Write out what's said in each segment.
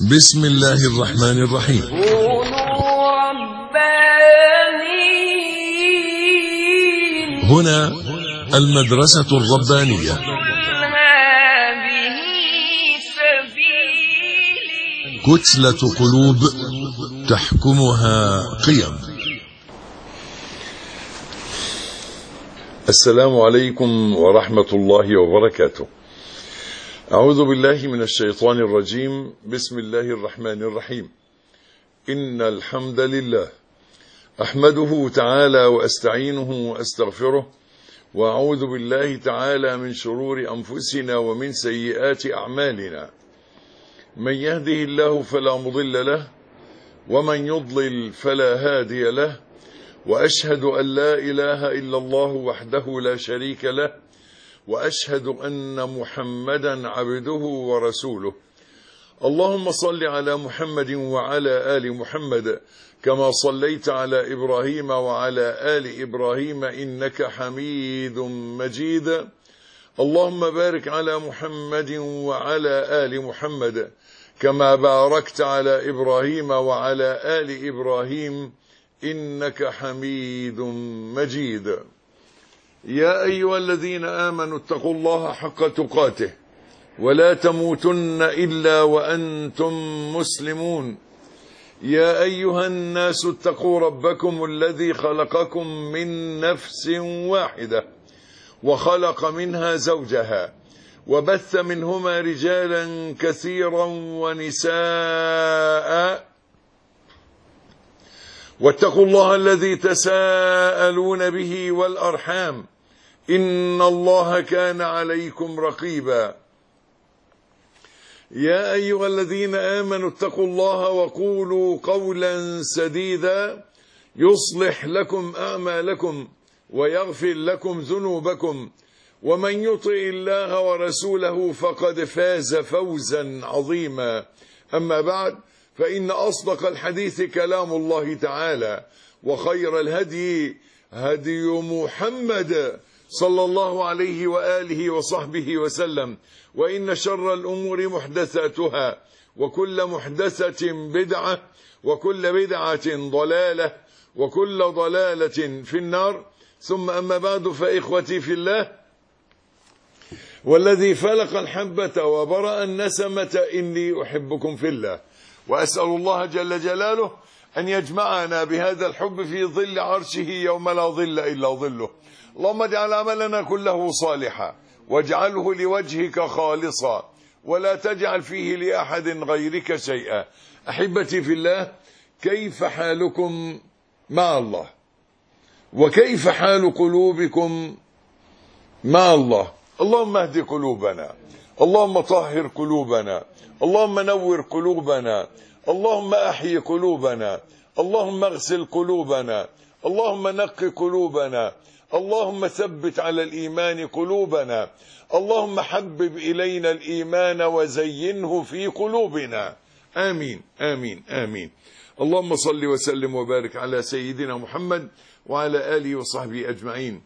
بسم الله الرحمن الرحيم. كونوا ربانيين. هنا المدرسة الربانية. هذه سبيلي. كتلة قلوب تحكمها قيم. السلام عليكم ورحمة الله وبركاته. أعوذ بالله من الشيطان الرجيم. بسم الله الرحمن الرحيم. إن الحمد لله أحمده تعالى وأستعينه وأستغفره، وأعوذ بالله تعالى من شرور أنفسنا ومن سيئات أعمالنا. من يهده الله فلا مضل له، ومن يضلل فلا هادي له، وأشهد أن لا إله إلا الله وحده لا شريك له، وأشهد أن محمدا عبده ورسوله. اللهم صل على محمد وعلى آل محمد كما صليت على إبراهيم وعلى آل إبراهيم إنك حميد مجيد. اللهم بارك على محمد وعلى آل محمد كما باركت على إبراهيم وعلى آل إبراهيم إنك حميد مجيد. يا أيها الذين آمنوا اتقوا الله حق تقاته ولا تموتن إلا وأنتم مسلمون. يا أيها الناس اتقوا ربكم الذي خلقكم من نفس واحدة وخلق منها زوجها وبث منهما رجالا كثيرا ونساء، واتقوا الله الذي تساءلون به والأرحام إن الله كان عليكم رقيبا. يا أيها الذين آمنوا اتقوا الله وقولوا قولا سديدا يصلح لكم أعمالكم ويغفر لكم ذنوبكم، ومن يطع الله ورسوله فقد فاز فوزا عظيما. أما بعد، فإن أصدق الحديث كلام الله تعالى، وخير الهدي هدي محمد صلى الله عليه وآله وصحبه وسلم، وإن شر الأمور محدثاتها، وكل محدثة بدعة، وكل بدعة ضلالة، وكل ضلالة في النار. ثم أما بعد، فإخوتي في الله، والذي فلق الحبة وبرأ النسمة إني أحبكم في الله، وأسأل الله جل جلاله أن يجمعنا بهذا الحب في ظل عرشه يوم لا ظل إلا ظله. اللهم اجعل عملنا كله صالحا، واجعله لوجهك خالصا، ولا تجعل فيه لأحد غيرك شيئا. أحبتي في الله، كيف حالكم مع الله؟ وكيف حال قلوبكم مع الله؟ اللهم اهد قلوبنا، اللهم طهر قلوبنا، اللهم نور قلوبنا، اللهم أحيي قلوبنا، اللهم اغسل قلوبنا، اللهم نق قلوبنا، اللهم ثبت على الإيمان قلوبنا، اللهم حبب إلينا الإيمان وزينه في قلوبنا. آمين آمين آمين. اللهم صل وسلم وبارك على سيدنا محمد وعلى آله وصحبه أجمعين.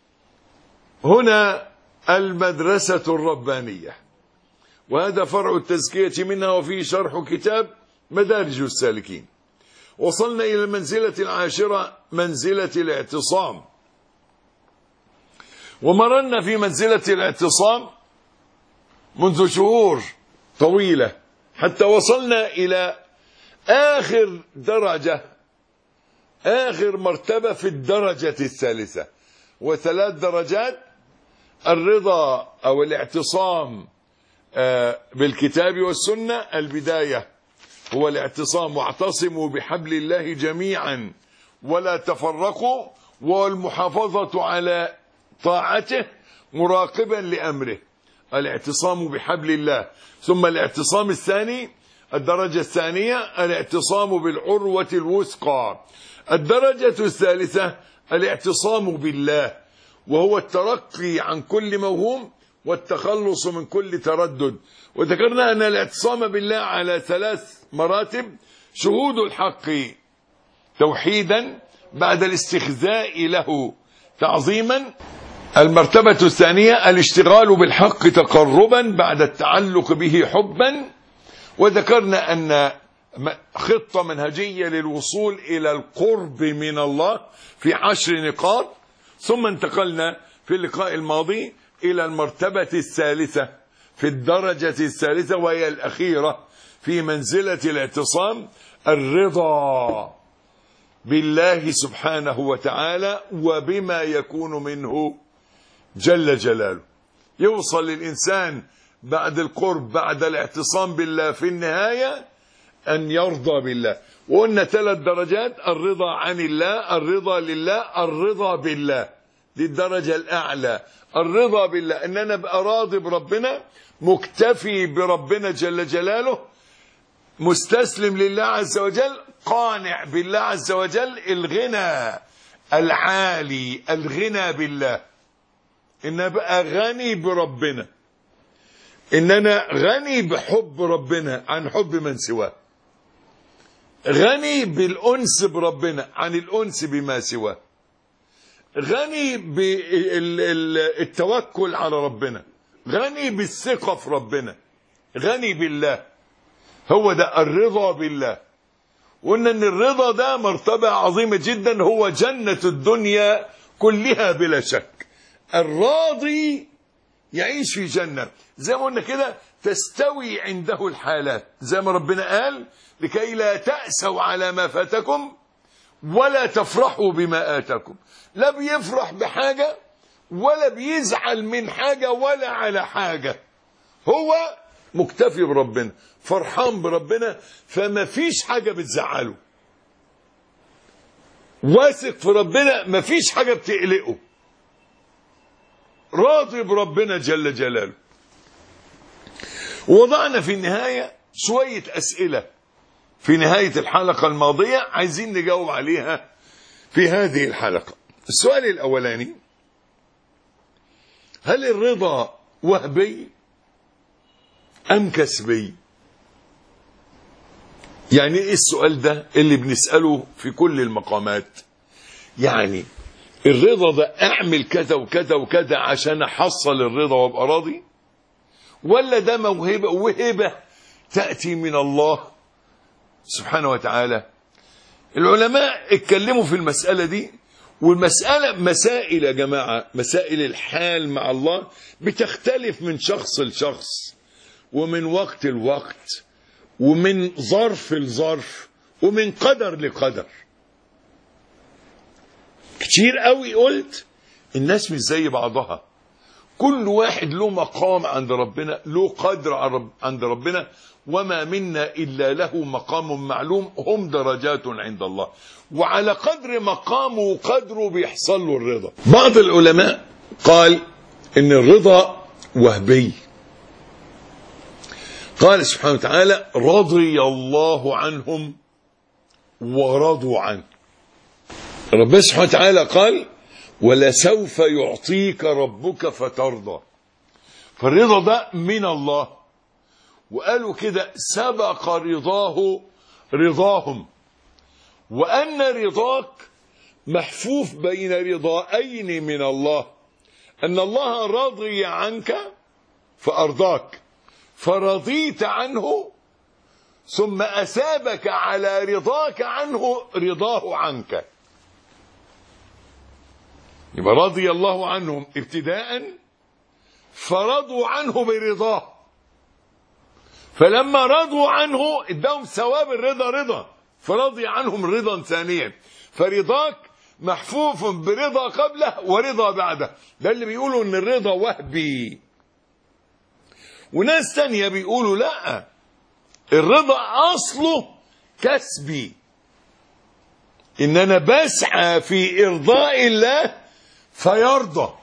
هنا المدرسة الربانية، وهذا فرع التزكية منها، وفيه شرح كتاب مدارج السالكين. وصلنا إلى المنزلة العاشرة، منزلة الاعتصام، ومرنا في منزلة الاعتصام منذ شهور طويلة حتى وصلنا إلى آخر درجة، آخر مرتبة في الدرجة الثالثة، وثلاث درجات: الرضا أو الاعتصام بالكتاب والسنة. البداية هو الاعتصام، واعتصموا بحبل الله جميعا ولا تفرقوا، والمحافظة على طاعته مراقبا لأمره. الاعتصام بحبل الله. ثم الاعتصام الثاني، الدرجة الثانية، الاعتصام بالعروة الوثقى. الدرجة الثالثة الاعتصام بالله، وهو الترقي عن كل موهوم والتخلص من كل تردد. وذكرنا أن الاعتصام بالله على ثلاث مراتب: شهود الحق توحيدا بعد الاستخزاء له تعظيما. المرتبة الثانية الاشتغال بالحق تقربا بعد التعلق به حبا. وذكرنا أن خطة منهجية للوصول إلى القرب من الله في 10 نقاط. ثم انتقلنا في اللقاء الماضي إلى المرتبة الثالثة في الدرجة الثالثة، وهي الأخيرة في منزلة الاعتصام، الرضا بالله سبحانه وتعالى وبما يكون منه جل جلاله. يوصل للإنسان بعد القرب، بعد الاعتصام بالله، في النهاية أن يرضى بالله. وقلنا 3 درجات: الرضا عن الله، الرضا لله، الرضا بالله. دي الدرجة الأعلى، الرضا بالله، أن أنا أبقى راضي بربنا، مكتفي بربنا جل جلاله، مستسلم لله عز وجل، قانع بالله عز وجل. الغنى العالي، الغنى بالله، إن أبقى غني بربنا، إن أنا غني بحب ربنا عن حب من سواه، غني بالأنس بربنا عن الأنس بما سواه، غني بالتوكل على ربنا، غني بالثقة في ربنا، غني بالله. هو ده الرضا بالله. وإن الرضا ده مرتبة عظيمة جدا، هو جنة الدنيا كلها بلا شك. الراضي يعيش في جنة، زي ما قلنا كده، تستوي عنده الحالات، زي ما ربنا قال: لكي لا تأسوا على ما فاتكم ولا تفرحوا بما آتاكم. لا بيفرح بحاجة ولا بيزعل من حاجة ولا على حاجة، هو مكتفي بربنا، فرحان بربنا، فما فيش حاجة بتزعله، واثق في ربنا، ما فيش حاجة بتقلقه، راضي بربنا جل جلاله. وضعنا في النهاية شوية أسئلة في نهاية الحلقة الماضية، عايزين نجاوب عليها في هذه الحلقة. السؤال الأولاني: هل الرضا وهبي أم كسبي؟ يعني إيه السؤال ده اللي بنسأله في كل المقامات؟ يعني الرضا ده أعمل كذا وكذا وكذا عشان أحصل الرضا وأبقى راضي، ولا ده موهبة وهبة تأتي من الله سبحانه وتعالى؟ العلماء اتكلموا في المسألة دي، والمسألة مسائل يا جماعة، مسائل الحال مع الله بتختلف من شخص لشخص، ومن وقت لوقت، ومن ظرف لظرف، ومن قدر لقدر. كتير قوي قلت الناس مش زي بعضها، كل واحد له مقام عند ربنا، له قدر عند ربنا، وما منا إلا له مقام معلوم، هم درجات عند الله، وعلى قدر مقامه وقدره بيحصل له الرضا. بعض العلماء قال إن الرضا وهبي. قال سبحانه وتعالى: رضي الله عنهم ورضوا عنه. ربنا سبحانه وتعالى قال: ولسوف يعطيك ربك فترضى. فالرضا ده من الله، وقالوا كده: سبق رضاه رضاهم، وأن رضاك محفوف بين رضائين من الله، أن الله رضي عنك فأرضاك، فرضيت عنه، ثم أثابك على رضاك عنه رضاه عنك. يبقى رضي الله عنهم ابتداء، فرضوا عنه برضاه، فلما رضوا عنه اداهم ثواب الرضا رضا، فرضي عنهم رضا ثانيا، فرضاك محفوف برضا قبله ورضا بعده. ده اللي بيقولوا ان الرضا وهبي. وناس تانية بيقولوا لا، الرضا اصله كسبي، ان انا بسعى في ارضاء الله فيرضى،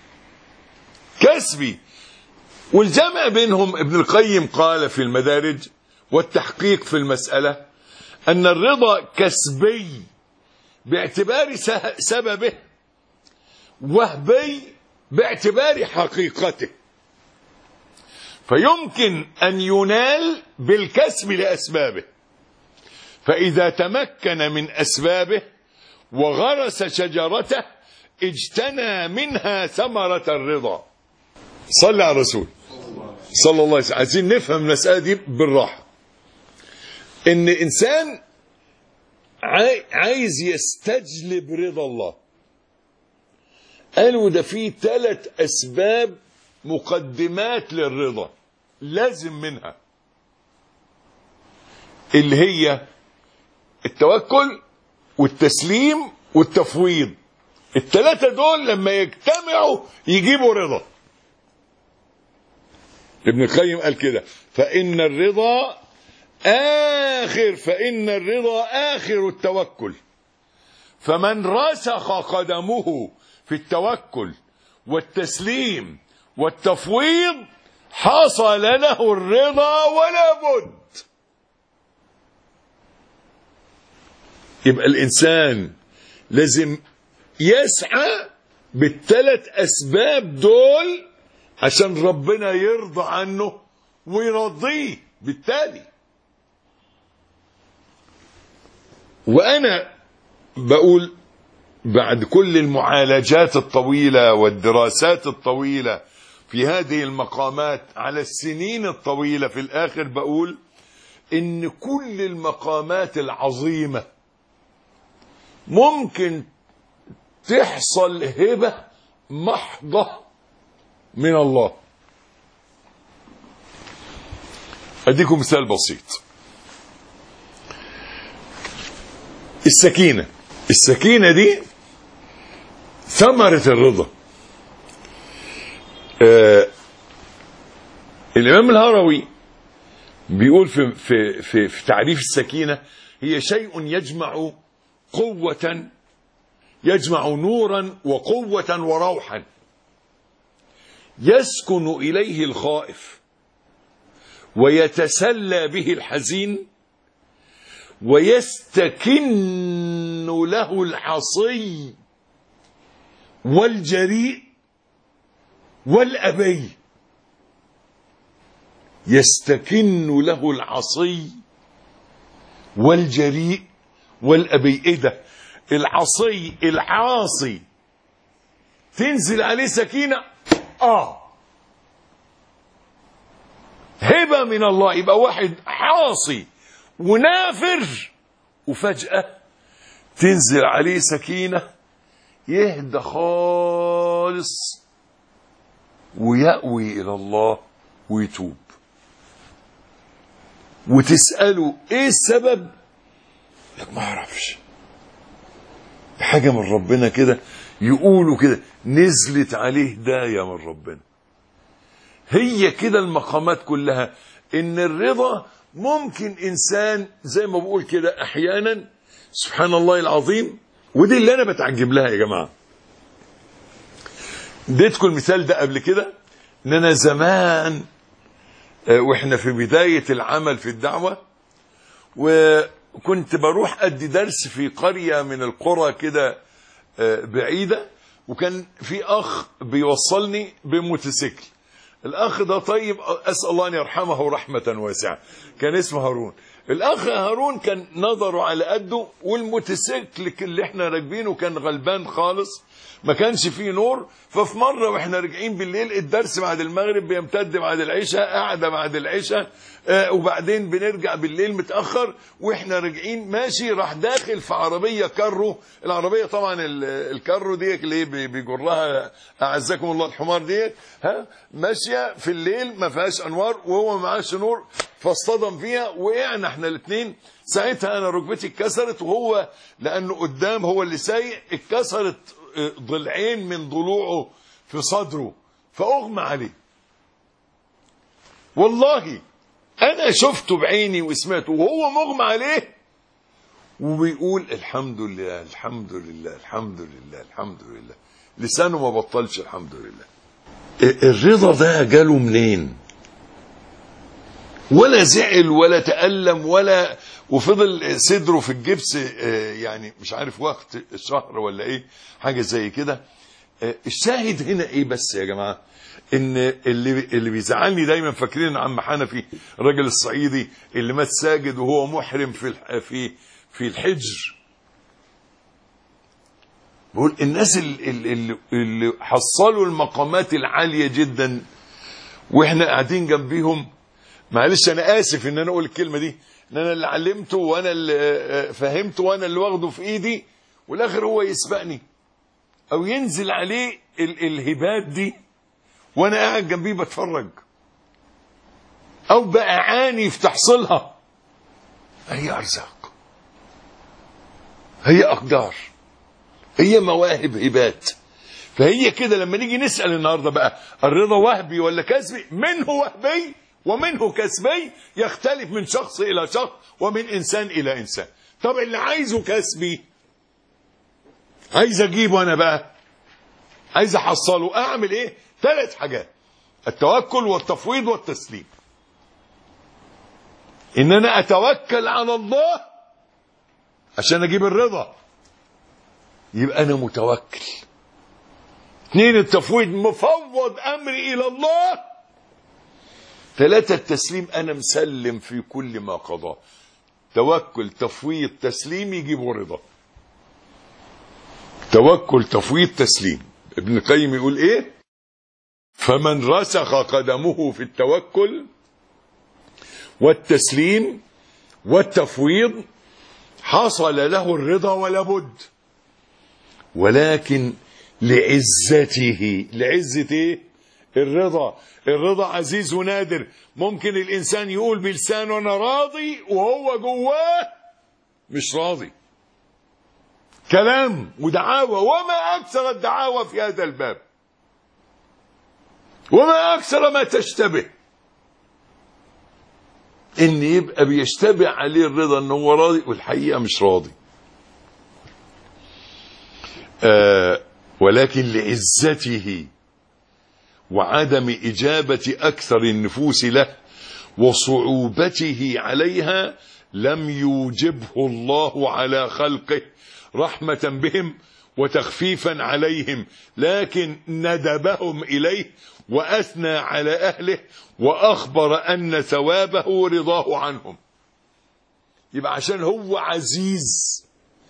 كسبي. والجمع بينهم ابن القيم قال في المدارج والتحقيق في المسألة أن الرضا كسبي باعتبار سببه، وهبي باعتبار حقيقته. فيمكن أن ينال بالكسب لأسبابه، فإذا تمكن من أسبابه وغرس شجرته اجتنى منها ثمرة الرضا. صلى على الرسول صلى الله عليه وسلم. عايزين نفهم المسألة دي بالراحة. ان انسان عايز يستجلب رضا الله. قالوا ده فيه 3 أسباب مقدمات للرضا لازم منها، اللي هي التوكل والتسليم والتفويض. ال3 دول لما يجتمعوا يجيبوا رضا. ابن القيم قال كده: فإن الرضا آخر التوكل، فمن رسخ قدمه في التوكل والتسليم والتفويض حصل له الرضا ولا بد. يبقى الإنسان لازم يسعى ب3 أسباب دول عشان ربنا يرضى عنه ويرضيه بالتالي. وأنا بقول بعد كل المعالجات الطويلة والدراسات الطويلة في هذه المقامات على السنين الطويلة، في الآخر بقول إن كل المقامات العظيمة ممكن تحصل هبة محضة من الله. أديكم مثال بسيط. السكينة دي ثمرة الرضا. الإمام الهروي بيقول في تعريف السكينة: هي شيء يجمع نورا وقوة وروحا، يسكن إليه الخائف ويتسلى به الحزين، ويستكن له الحصي والجريء والأبي. يستكن له العصي والجريء والأبي. ايه ده؟ العاصي تنزل عليه سكينة، هبة من الله. يبقى واحد عاصي ونافر وفجأة تنزل عليه سكينة، يهدى خالص ويأوي إلى الله ويتوب. وتسأله ايه السبب؟ لك ما اعرفش، حاجة من ربنا كده، يقولوا كده نزلت عليه هداية من ربنا. هي كده المقامات كلها. ان الرضا ممكن انسان زي ما بقول كده احيانا، سبحان الله العظيم، ودي اللي انا بتعجب لها يا جماعة. اديتكم المثال ده قبل كده، ان انا زمان واحنا في بداية العمل في الدعوة، وكنت بروح ادي درس في قرية من القرى كده بعيدة، وكان في اخ بيوصلني بموتوسيكل. الاخ ده طيب، اسال الله ان يرحمه رحمة واسعة، كان اسمه هارون. الاخ هارون كان نظره على قده، والموتوسيكل اللي احنا راكبينه كان غلبان خالص، ما كانش فيه نور. ففي مرة واحنا راجعين بالليل، الدرس بعد المغرب بيمتد بعد العشاء، قاعدة بعد العشاء، وبعدين بنرجع بالليل متأخر، واحنا راجعين ماشي، راح داخل في عربية كارو. العربية طبعا الكارو دي اللي بيجرها اعزكم الله الحمار دي، ماشية في الليل ما فيهاش انوار، وهو ما معاش نور، فاصطدم فيها، وقعنا احنا الاثنين. ساعتها انا ركبتي اتكسرت، وهو لانه قدام هو اللي سايق، اتكسرت ضلعين من ضلوعه في صدره، فاغمى عليه. والله انا شفته بعيني وسمعته وهو مغمى عليه وبيقول الحمد لله الحمد لله الحمد لله الحمد لله، لسانه ما بطلش الحمد لله. الرضا ده جاله منين؟ ولا زعل ولا تألم ولا، وفضل صدره في الجبس يعني مش عارف وقت شهر ولا ايه، حاجة زي كده. الشاهد هنا ايه بس يا جماعة؟ ان اللي بيزعلني دايما، فاكرين عم حنفي الراجل الصعيدي اللي مات ساجد وهو محرم في الحجر؟ بقول الناس اللي حصلوا المقامات العالية جدا واحنا قاعدين جنبيهم، معلش انا اسف ان انا اقول الكلمة دي، ان انا اللي علمته وانا اللي فهمته وانا اللي واخده في ايدي، والاخر هو يسبقني او ينزل عليه الهبات دي وانا قاعد جنبيه بتفرج، او بقى عاني في تحصيلها. هي ارزاق، هي اقدار، هي مواهب، هبات. فهي كده لما نيجي نسأل النهارده بقى الرضا وهبي ولا كسبي؟ منه وهبي ومنه كسبي، يختلف من شخص الى شخص ومن انسان الى انسان. طب اللي عايزه كسبي، عايز اجيبه انا بقى، عايز احصله، اعمل ايه؟ 3 حاجات: التوكل والتفويض والتسليم. ان انا اتوكل على الله عشان اجيب الرضا، يبقى انا متوكل. 2 التفويض، مفوض امري الى الله. 3 التسليم، انا مسلم في كل ما قضاه. توكل تفويض تسليم يجيبوا رضا. توكل تفويض تسليم. ابن القيم يقول ايه؟ فمن رسخ قدمه في التوكل والتسليم والتفويض حصل له الرضا ولا بد، ولكن لعزته. لعزة ايه؟ الرضا. الرضا عزيز ونادر. ممكن الانسان يقول بلسانه انا راضي وهو جواه مش راضي. كلام ودعاوى، وما اكثر الدعاوى في هذا الباب، وما اكثر ما تشتبه ان يبقى بيشتبه عليه الرضا ان هو راضي والحقيقة مش راضي. ولكن لعزته وعدم إجابة أكثر النفوس له وصعوبته عليها لم يوجبه الله على خلقه رحمة بهم وتخفيفا عليهم، لكن ندبهم إليه وأثنى على أهله وأخبر أن ثوابه رضاه عنهم. يبقى عشان هو عزيز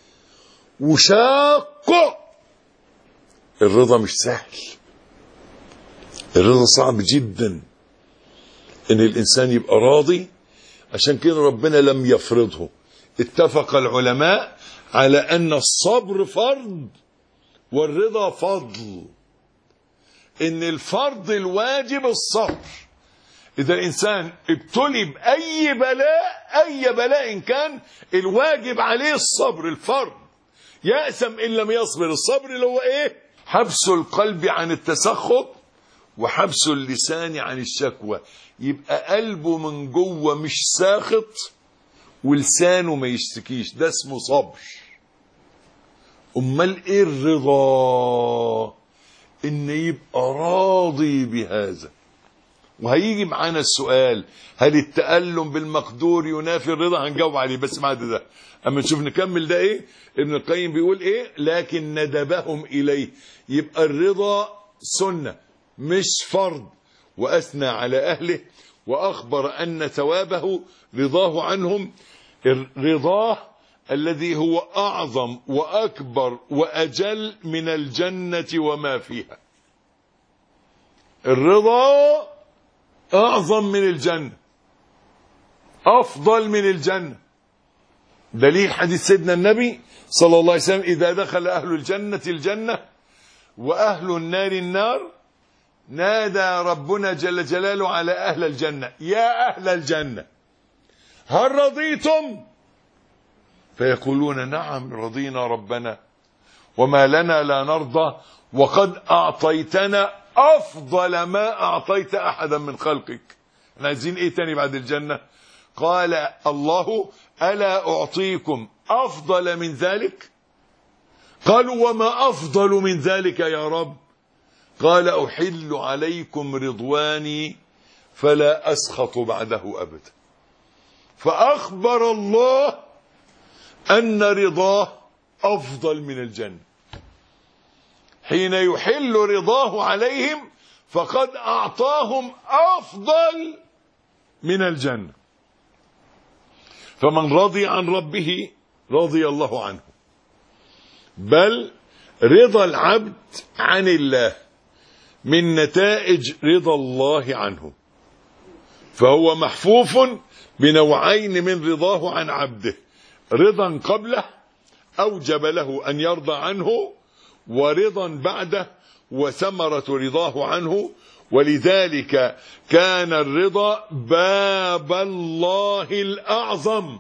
وشاق، الرضا مش سهل. الرضا صعب جدا ان الانسان يبقى راضي. عشان كده ربنا لم يفرضه. اتفق العلماء على ان الصبر فرض والرضا فضل. ان الفرض الواجب الصبر. اذا الانسان ابتلي باي بلاء، اي بلاء كان، الواجب عليه الصبر، الفرض. يأسم ان لم يصبر. الصبر اللي هو ايه؟ حبس القلب عن التسخط وحبس اللسان عن الشكوى. يبقى قلبه من جوه مش ساخط ولسانه ما يشتكيش، ده اسمه صبر. امال ايه الرضا؟ ان يبقى راضي بهذا. وهيجي معانا السؤال: هل التألم بالمقدور ينافي الرضا؟ هنجاوب عليه بس بعد ده. اما نشوف نكمل ده ايه. ابن القيم بيقول ايه؟ لكن ندبهم اليه. يبقى الرضا سنة مش فرض. واثنى على اهله واخبر ان ثوابه رضاه عنهم. رضاه الذي هو اعظم واكبر واجل من الجنة وما فيها. الرضا اعظم من الجنة، افضل من الجنة. دليل حديث سيدنا النبي صلى الله عليه وسلم: اذا دخل اهل الجنة الجنة واهل النار النار نادى ربنا جل جلاله على اهل الجنة: يا اهل الجنة هل رضيتم؟ فيقولون: نعم رضينا ربنا وما لنا لا نرضى وقد اعطيتنا افضل ما اعطيت احدا من خلقك. احنا عايزين ايه تاني بعد الجنة؟ قال الله: الا اعطيكم افضل من ذلك؟ قالوا: وما افضل من ذلك يا رب؟ قال: احل عليكم رضواني فلا اسخط بعده ابدا. فاخبر الله ان رضاه افضل من الجنة. حين يحل رضاه عليهم فقد اعطاهم افضل من الجنة. فمن رضي عن ربه رضي الله عنه. بل رضا العبد عن الله من نتائج رضا الله عنه. فهو محفوف بنوعين من رضاه عن عبده: رضا قبله أوجب له أن يرضى عنه، ورضا بعده وثمرة رضاه عنه. ولذلك كان الرضا باب الله الأعظم،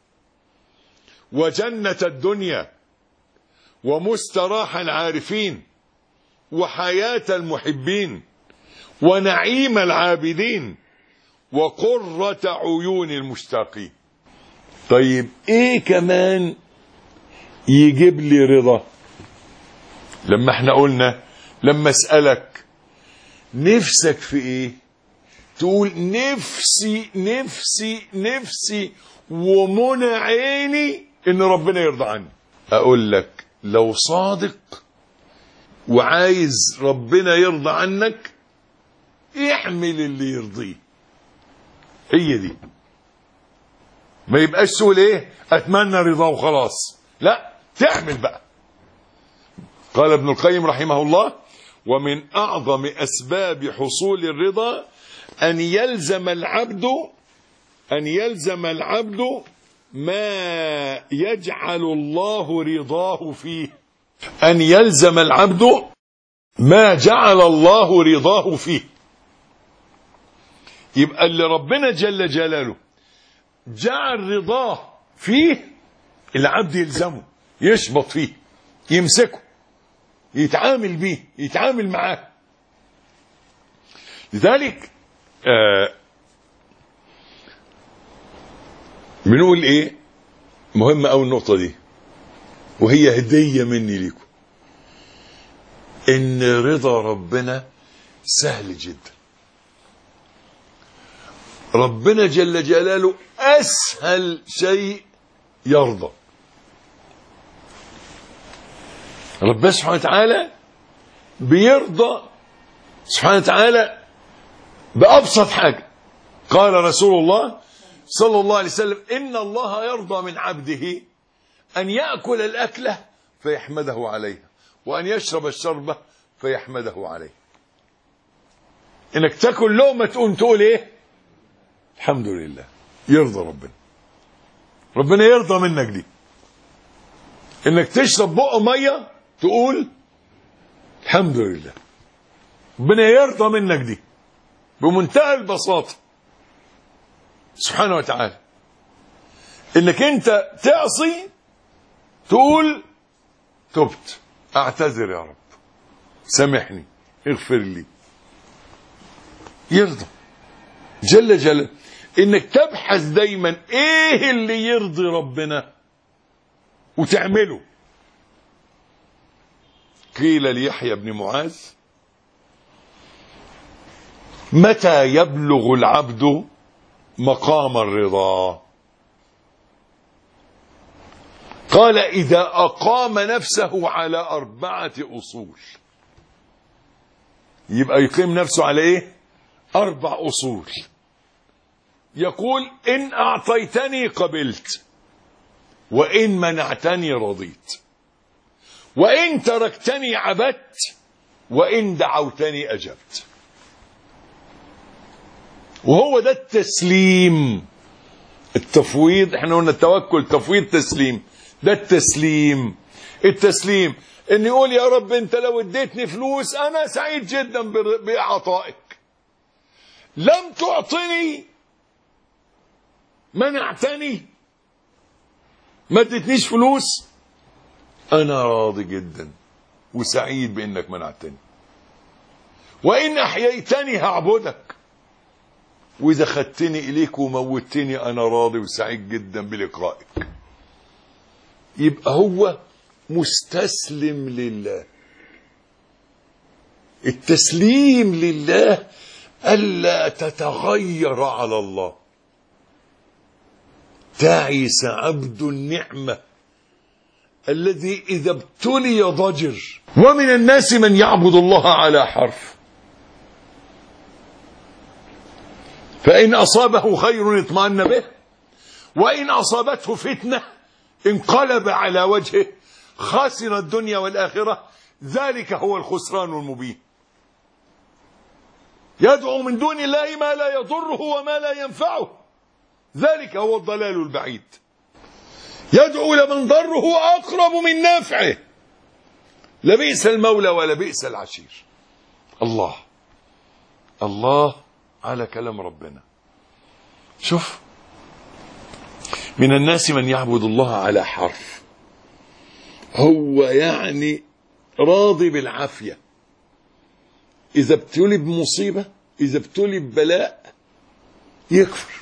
وجنة الدنيا، ومستراح العارفين، وحياة المحبين، ونعيم العابدين، وقرة عيون المشتاقين. طيب ايه كمان يجيب لي رضا؟ لما احنا قلنا لما اسألك نفسك في ايه تقول نفسي نفسي نفسي ومنى عيني ان ربنا يرضى عني. اقول لك لو صادق وعايز ربنا يرضى عنك اعمل اللي يرضيه. هي دي، ما يبقاش تقول ايه اتمنى رضاه وخلاص، لا تعمل بقى. قال ابن القيم رحمه الله: ومن اعظم اسباب حصول الرضا ان يلزم العبد ما يجعل الله رضاه فيه. ان يلزم العبد ما جعل الله رضاه فيه. يبقى اللي ربنا جل جلاله جعل رضاه فيه العبد يلزمه، يشبط فيه، يمسكه، يتعامل بيه، يتعامل معاه. لذلك بنقول ايه مهمة أوي النقطة دي، وهي هدية مني ليكم، ان رضا ربنا سهل جدا. ربنا جل جلاله أسهل شيء يرضى. ربنا سبحانه وتعالى بيرضى سبحانه وتعالى بأبسط حاجة. قال رسول الله صلى الله عليه وسلم: إن الله يرضى من عبده أن يأكل الأكلة فيحمده عليها، وأن يشرب الشربة فيحمده عليها. إنك تاكل لقمة تقوم تقول إيه؟ الحمد لله. يرضى ربنا يرضى منك دي. انك تشرب بق ميه تقول الحمد لله. ربنا يرضى منك دي بمنتهى البساطه سبحانه وتعالى. انك انت تعصي تقول تبت، اعتذر يا رب، سامحني، اغفر لي. يرضى جل جلاله. انك تبحث دايما ايه اللي يرضي ربنا وتعمله. قيل ليحيى بن معاذ: متى يبلغ العبد مقام الرضا؟ قال: إذا أقام نفسه على 4 أصول. يبقى يقيم نفسه على ايه؟ 4 أصول. يقول: إن أعطيتني قبلت، وإن منعتني رضيت، وإن تركتني عبدت، وإن دعوتني أجبت. وهو ده التسليم، التفويض. احنا قلنا التوكل تفويض تسليم. ده التسليم ان يقول يا رب انت لو اديتني فلوس انا سعيد جدا باعطائك، لم تعطني، منعتني، ما اديتنيش فلوس، انا راضي جدا وسعيد بانك منعتني. وان احييتني هعبدك، واذا خدتني اليك وموتني انا راضي وسعيد جدا بلقائك. يبقى هو مستسلم لله. التسليم لله ألا تتغير على الله. تعس عبد النعمة الذي إذا ابتلي ضجر. ومن الناس من يعبد الله على حرف، فإن أصابه خير اطمأن به، وإن أصابته فتنة انقلب على وجهه، خاسر الدنيا والآخرة، ذلك هو الخسران المبين. يدعو من دون الله ما لا يضره وما لا ينفعه، ذلك هو الضلال البعيد. يدعو لمن ضره أقرب من نافعه، لبئس المولى ولبئس العشير. الله الله على كلام ربنا. شوف، من الناس من يعبد الله على حرف، هو يعني راضي بالعافية، إذا ابتلي بمصيبة، إذا ابتلي ببلاء يكفر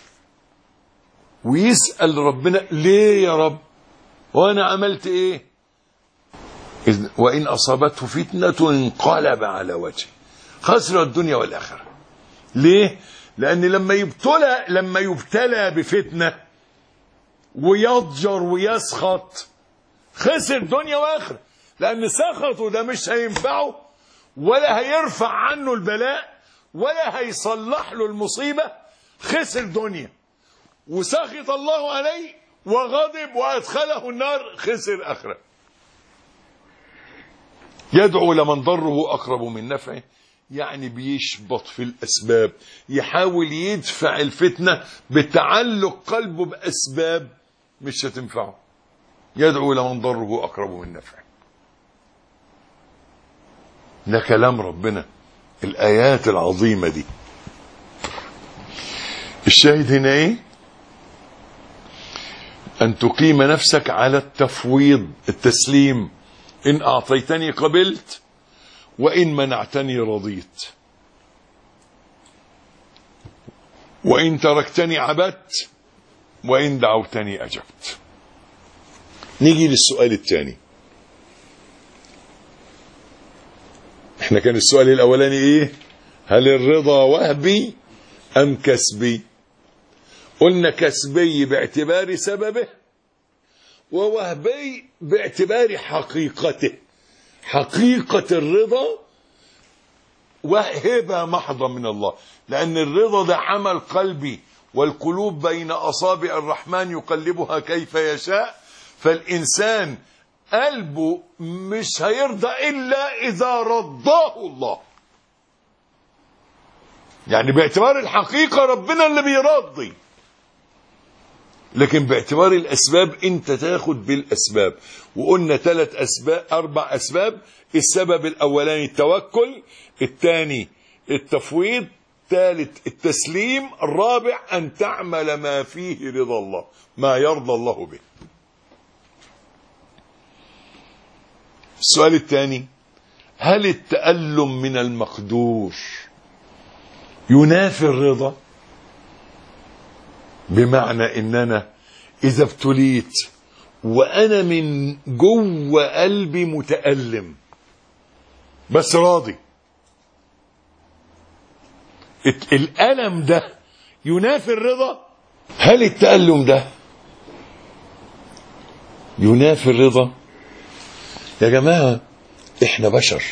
ويسأل ربنا ليه يا رب وأنا عملت إيه؟ وإن أصابته فتنة انقلب على وجهه خسر الدنيا والآخرة. ليه؟ لأن لما يبتلى بفتنة ويضجر ويسخط خسر دنيا وآخرة، لأن سخطه ده مش هينفعه ولا هيرفع عنه البلاء ولا هيصلح له المصيبة، خسر دنيا. وسخط الله عليه وغضب وأدخله النار، خسر آخرة. يدعو لمن ضره أقرب من نفعه، يعني بيشبط في الأسباب، يحاول يدفع الفتنة بتعلق قلبه بأسباب مش هتنفعه. يدعو لمن ضره أقرب من نفعه. ده كلام ربنا، الآيات العظيمة دي. الشاهد هنا ايه؟ أن تقيم نفسك على التفويض، التسليم. إن أعطيتني قبلت وإن منعتني رضيت، وإن تركتني عبدت وإن دعوتني أجبت. نيجي للسؤال الثاني. احنا كان السؤال الأولاني ايه؟ هل الرضا وهبي أم كسبي؟ قلنا كسبي باعتبار سببه، ووهبي باعتبار حقيقته. حقيقة الرضا وهبة محضة من الله، لأن الرضا ده عمل قلبي، والقلوب بين أصابع الرحمن يقلبها كيف يشاء. فالإنسان قلبه مش هيرضى إلا إذا رضاه الله. يعني باعتبار الحقيقة ربنا اللي بيرضي، لكن باعتبار الأسباب أنت تاخد بالأسباب. وقلنا 4 أسباب. السبب الأولاني التوكل، الثاني التفويض، الثالث التسليم، الرابع أن تعمل ما فيه رضا الله، ما يرضى الله به. السؤال الثاني: هل التألم من المقدور ينافي الرضا؟ بمعنى إننا إذا ابتليت وأنا من جوه قلبي متألم بس راضي، الألم ده ينافي الرضا؟ هل التألم ده ينافي الرضا؟ يا جماعة احنا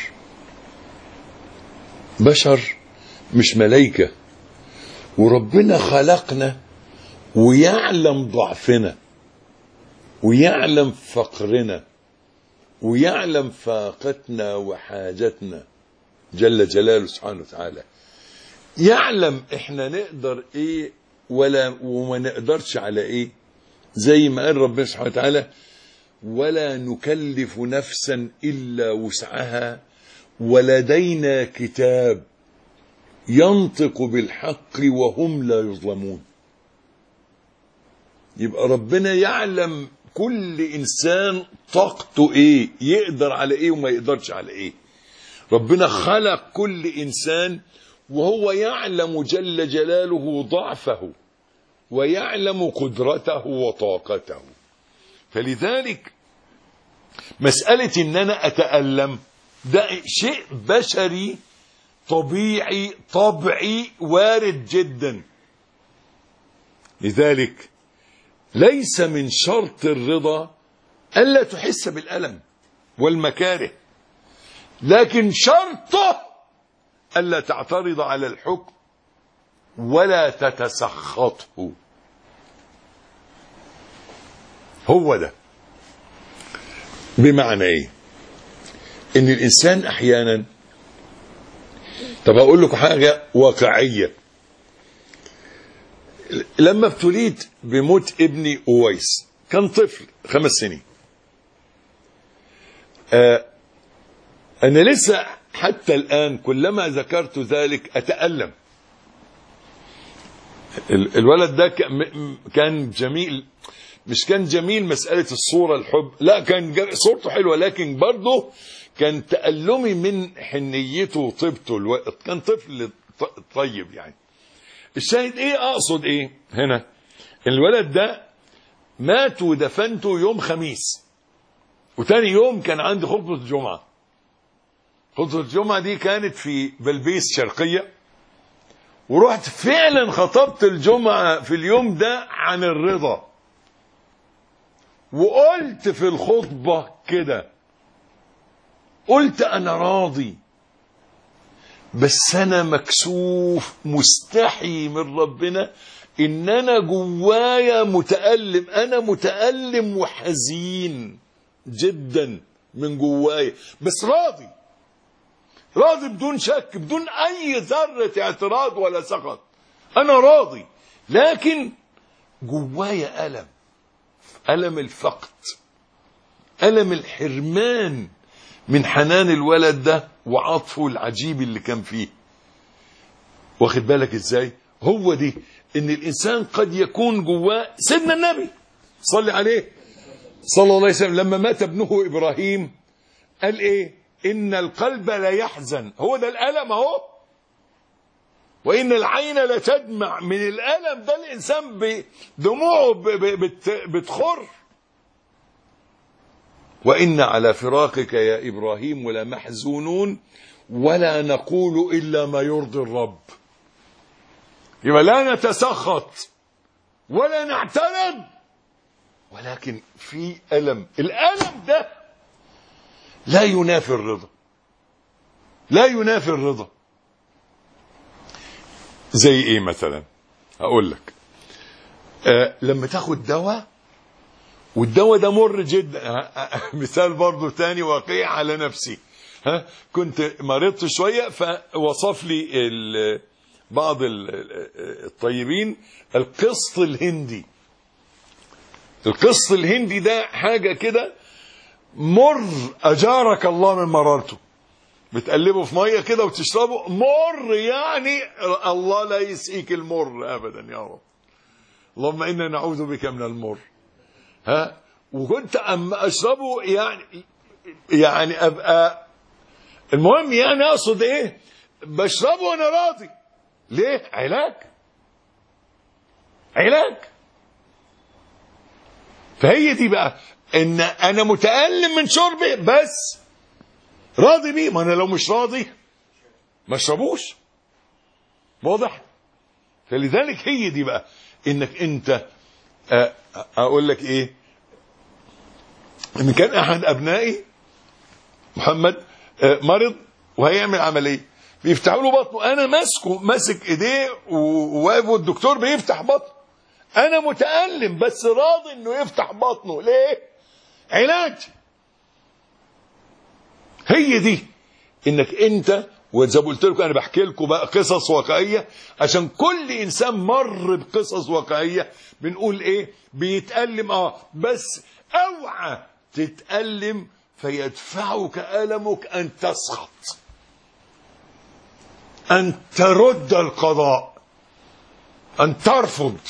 بشر مش ملايكة، وربنا خلقنا ويعلم ضعفنا ويعلم فقرنا ويعلم فاقتنا وحاجتنا جل جلاله سبحانه وتعالى. يعلم احنا نقدر ايه وما نقدرش على ايه، زي ما قال ربنا سبحانه وتعالى: ولا نكلف نفسا إلا وسعها ولدينا كتاب ينطق بالحق وهم لا يظلمون. يبقى ربنا يعلم كل إنسان طاقته إيه، يقدر على إيه وما يقدرش على إيه. ربنا خلق كل إنسان وهو يعلم جل جلاله ضعفه ويعلم قدرته وطاقته. فلذلك مسألة إن أنا أتألم ده شيء بشري طبيعي طبيعي وارد جدا. لذلك ليس من شرط الرضا ألا تحس بالألم والمكاره، لكن شرطه ألا تعترض على الحكم ولا تتسخطه. هو ده. بمعنى ايه؟ ان الانسان احيانا طب أقول لكم حاجة واقعية. لما ابتليت بموت ابني أويس، كان طفل 5 سنين، أنا لسه حتى الآن كلما ذكرت ذلك أتألم. الولد ده كان جميل، مش كان جميل مسألة الصورة الحب، لا كان صورته حلوة، لكن برضه كان تألمي من حنيته وطيبته. كان طفل طيب يعني. الشاهد ايه، اقصد ايه هنا، الولد ده مات ودفنته يوم خميس، وتاني يوم كان عندي خطبة الجمعة. خطبة الجمعة دي كانت في بلبيس شرقية، ورحت فعلا خطبت الجمعة في اليوم ده عن الرضا. وقلت في الخطبة كده، قلت أنا راضي، بس أنا مكسوف مستحي من ربنا إن أنا جوايا متألم. أنا متألم وحزين جدا من جوايا، بس راضي، راضي بدون شك، بدون أي ذرة اعتراض ولا سخط. أنا راضي، لكن جوايا ألم، ألم الفقد، ألم الحرمان من حنان الولد ده وعطفه العجيب اللي كان فيه. واخد بالك ازاي؟ هو دي ان الانسان قد يكون جواه. سيدنا النبي صلى عليه صلى الله عليه وسلم لما مات ابنه ابراهيم قال ايه؟ ان القلب لا يحزن، هو ده الالم اهو، وان العين لا تدمع. من الالم ده الانسان بدموعه بتخر. وإن على فراقك يا إبراهيم لمحزونون ولا نقول إلا ما يرضي الرب. يبقى لا نتسخط ولا نعترض، ولكن في ألم. الألم ده لا ينافي الرضا، لا ينافي الرضا. زي إيه مثلا؟ أقول لك، لما تاخد دواء والدواء ده مر جدا. مثال برضو تاني واقعي على نفسي. كنت مرضت شوية، فوصف لي بعض الطيبين القسط الهندي. القسط الهندي ده حاجة كده مر، أجارك الله من مرارته. بتقلبه في مية كده وتشربه، مر يعني الله لا يسقيك المر أبدا يا رب. اللهم إنا نعوذ بك من المر. وكنت أما أشربه يعني أبقى، المهم يعني أقصد إيه، بشربه وأنا راضي. ليه؟ علاج، علاج. فهي دي بقى، إن أنا متألم من شربه بس راضي بيه. ما أنا لو مش راضي ما اشربوش. واضح؟ فلذلك هي دي بقى، إنك أنت أقول لك إيه، إن كان أحد أبنائي محمد مرض وهيعمل عملية، بيفتحوا له بطنه، أنا ماسك إيديه وواقف والدكتور بيفتح بطنه. أنا متألم بس راضي إنه يفتح بطنه. ليه؟ علاج. هي دي إنك أنت، وزي ما قلت لكم أنا بحكي لكم بقى قصص واقعية عشان كل إنسان مر بقصص واقعية بنقول إيه؟ بيتألم بس أوعى تتألم فيدفعك ألمك أن تسخط، أن ترد القضاء، أن ترفض،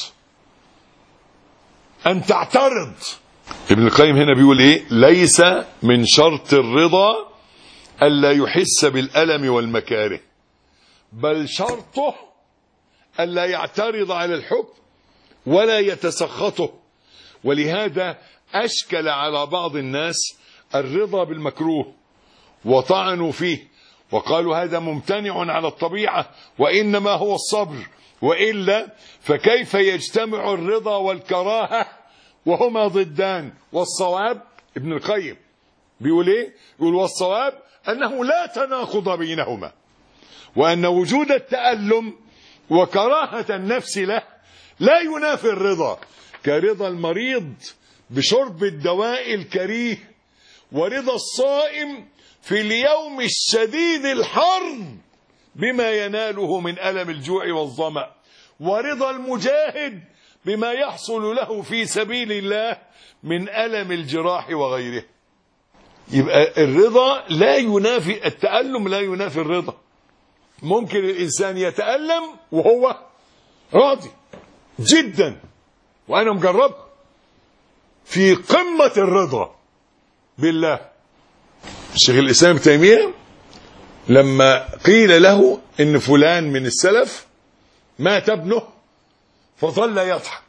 أن تعترض. ابن القيم هنا بيقول إيه؟ ليس من شرط الرضا ألا يحس بالألم والمكاره، بل شرطه ألا يعترض على الحكم ولا يتسخطه. ولهذا أشكل على بعض الناس الرضا بالمكروه وطعنوا فيه وقالوا هذا ممتنع على الطبيعة وإنما هو الصبر، وإلا فكيف يجتمع الرضا والكراهة وهما ضدان؟ والصواب، ابن القيم بيقول ايه؟ يقول والصواب أنه لا تناقض بينهما، وأن وجود التألم وكراهة النفس له لا ينافي الرضا، كرضا المريض بشرب الدواء الكريه، ورضا الصائم في اليوم الشديد الحر بما يناله من ألم الجوع والظمأ، ورضا المجاهد بما يحصل له في سبيل الله من ألم الجراح وغيره. يبقى الرضا لا ينافي التألم، لا ينافي الرضا. ممكن الإنسان يتألم وهو راضي جدا، وأنا مجرب في قمة الرضا بالله. الشيخ الإسلام ابن تيمية لما قيل له إن فلان من السلف مات ابنه فظل يضحك،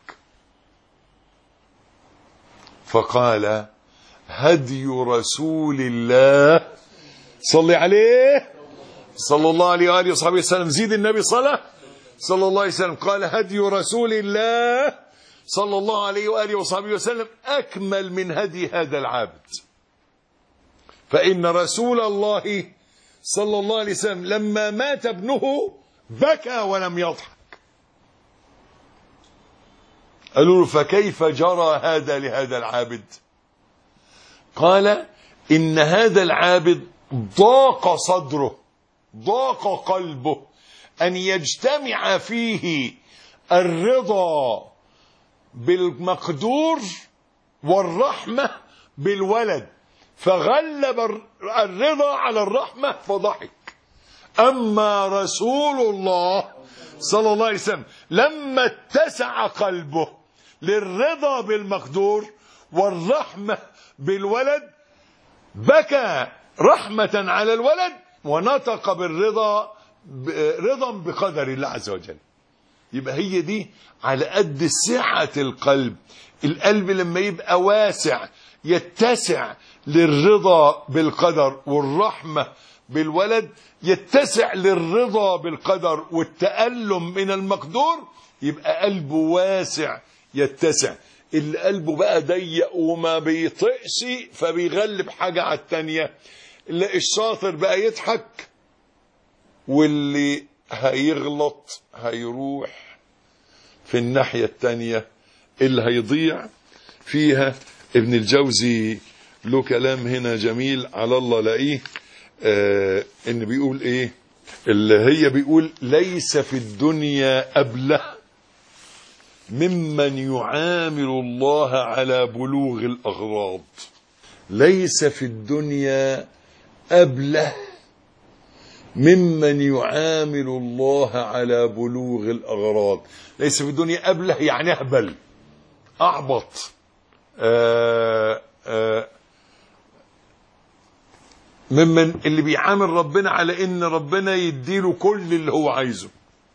فقال: هدي رسول الله صلى عليه صلى الله عليه وآله وصحبه وسلم، زيد النبي صلى الله عليه وسلم، قال: هدي رسول الله صلى الله عليه وآله وصحبه وسلم أكمل من هدي هذا العابد، فإن رسول الله صلى الله عليه وسلم لما مات ابنه بكى ولم يضحك. قالوا له: فكيف جرى هذا لهذا العابد؟ قال: إن هذا العابد ضاق صدره، ضاق قلبه أن يجتمع فيه الرضا بالمقدور والرحمة بالولد، فغلب الرضا على الرحمة فضحك. أما رسول الله صلى الله عليه وسلم لما اتسع قلبه للرضا بالمقدور والرحمة بالولد بكى رحمة على الولد ونطق بالرضا، رضا بقدر الله عز وجل. يبقى هي دي على قد سعة القلب. القلب لما يبقى واسع يتسع للرضا بالقدر والرحمة بالولد، يتسع للرضا بالقدر والتألم من المقدور، يبقى قلبه واسع يتسع. اللي قلبه بقى ضيق وما بيطقش فبيغلب حاجة على التانية. اللي الشاطر بقى يضحك، واللي هيغلط هيروح في الناحية التانية اللي هيضيع فيها. ابن الجوزي له كلام هنا جميل على الله لاقيه، ان بيقول ايه، اللي هي بيقول: ليس في الدنيا أبله ممن يعامل الله على بلوغ الأغراض. ليس في الدنيا أبله ممن يعامل الله على بلوغ الأغراض. ليس في الدنيا أبله يعني أهبل، أعبط، ممن اللي بيعامل ربنا على ان ربنا يديله كل اللي هو عايزه.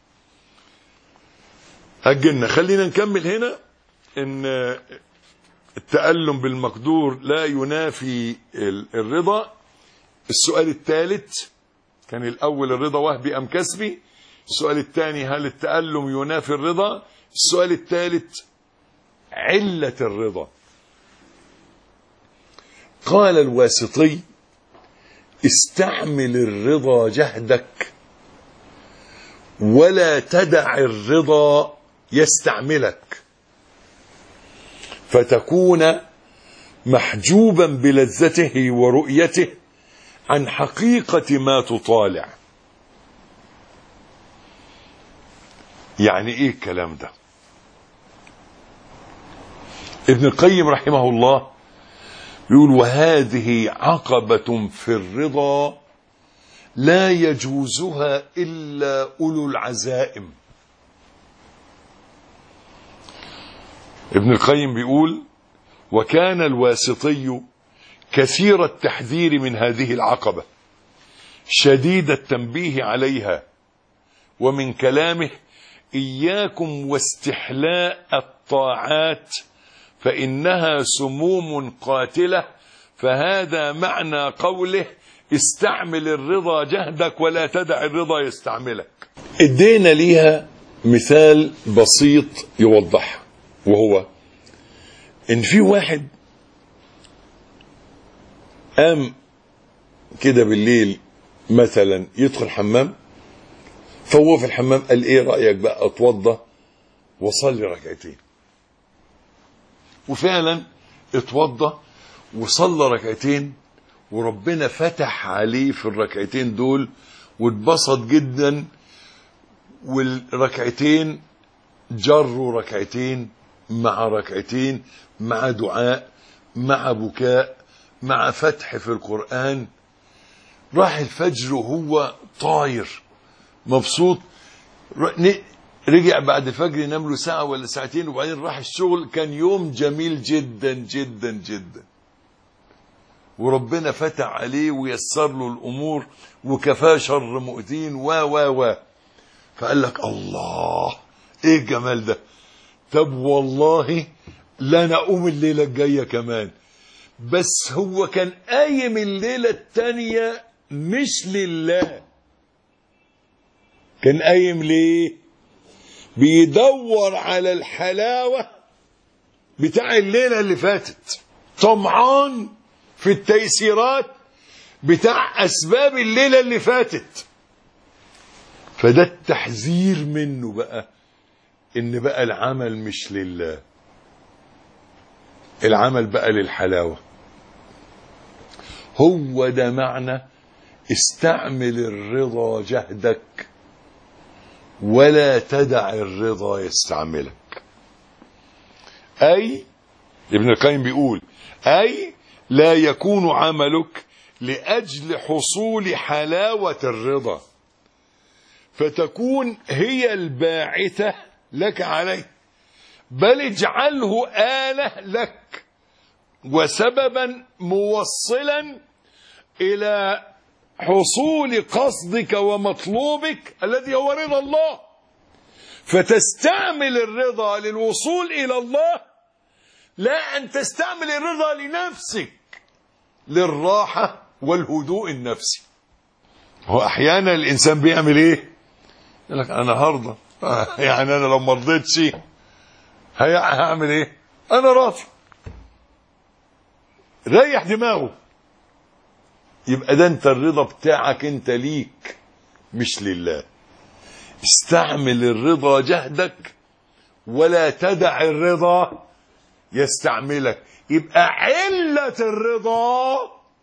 هجلنا، خلينا نكمل هنا. ان التألم بالمقدور لا ينافي الرضا. السؤال الثالث كان الاول: الرضا وهبي ام كسبي؟ السؤال الثاني: هل التألم ينافي الرضا؟ السؤال الثالث: علة الرضا. قال الواسطي: استعمل الرضا جهدك ولا تدع الرضا يستعملك، فتكون محجوبا بلذته ورؤيته عن حقيقة ما تطالع. يعني ايه الكلام ده؟ ابن القيم رحمه الله يقول: وهذه عقبة في الرضا لا يجوزها إلا أولو العزائم. ابن القيم بيقول: وكان الواسطي كثير التحذير من هذه العقبة، شديد التنبيه عليها، ومن كلامه: إياكم واستحلاء الطاعات فإنها سموم قاتلة. فهذا معنى قوله: استعمل الرضا جهدك ولا تدع الرضا يستعملك. ادينا ليها مثال بسيط يوضح، وهو ان في واحد قام كده بالليل مثلا يدخل حمام، فهو في الحمام قال: ايه رأيك بقى اتوضى وصلي ركعتين؟ وفعلا اتوضى وصلى ركعتين، وربنا فتح عليه في الركعتين دول واتبسط جدا، والركعتين جروا ركعتين مع ركعتين مع دعاء مع بكاء مع فتح في القرآن. راح الفجر وهو طاير مبسوط، رجع بعد الفجر ينام له ساعة ولا ساعتين، وبعدين راح الشغل. كان يوم جميل جدا جدا جدا، وربنا فتح عليه ويسر له الأمور وكفاه شر مؤذين و فقال لك الله ايه الجمال ده. طب والله لا نقوم الليلة الجاية كمان. بس هو كان قايم الليلة التانية مش لله، كان قايم ليه؟ بيدور على الحلاوة بتاع الليلة اللي فاتت، طمعان في التيسيرات بتاع أسباب الليلة اللي فاتت. فده التحذير منه بقى، إن بقى العمل مش لله، العمل بقى للحلاوة. هو ده معنى استعمل الرضا جهدك ولا تدع الرضا يستعملك. أي ابن القيم بيقول أي لا يكون عملك لأجل حصول حلاوة الرضا فتكون هي الباعثة لك عليه، بل اجعله آلة لك وسببا موصلا إلى حصول قصدك ومطلوبك الذي هو رضا الله، فتستعمل الرضا للوصول إلى الله، لا أن تستعمل الرضا لنفسك للراحة والهدوء النفسي. هو أحيانا الإنسان بيعمل إيه؟ يقول لك أنا هرضى، يعني أنا لو ما رضيتش هعمل إيه؟ أنا راضي، ريح دماغه. يبقى ده انت الرضا بتاعك انت ليك مش لله. استعمل الرضا جهدك ولا تدع الرضا يستعملك. يبقى علة الرضا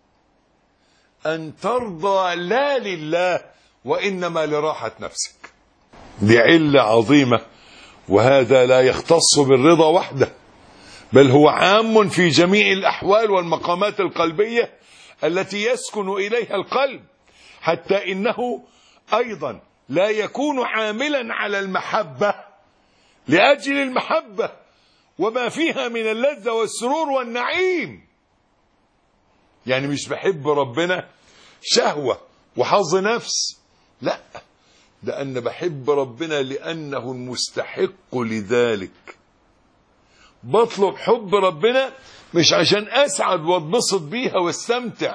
أن ترضى لا لله وإنما لراحة نفسك. دي علة عظيمة، وهذا لا يختص بالرضا وحده، بل هو عام في جميع الأحوال والمقامات القلبية التي يسكن إليها القلب، حتى إنه أيضا لا يكون عاملا على المحبة لأجل المحبة وما فيها من اللذة والسرور والنعيم. يعني مش بحب ربنا شهوة وحظ نفس، لا، ده أنا بحب ربنا لأنه المستحق لذلك. بطلب حب ربنا مش عشان أسعد واتبسط بيها واستمتع،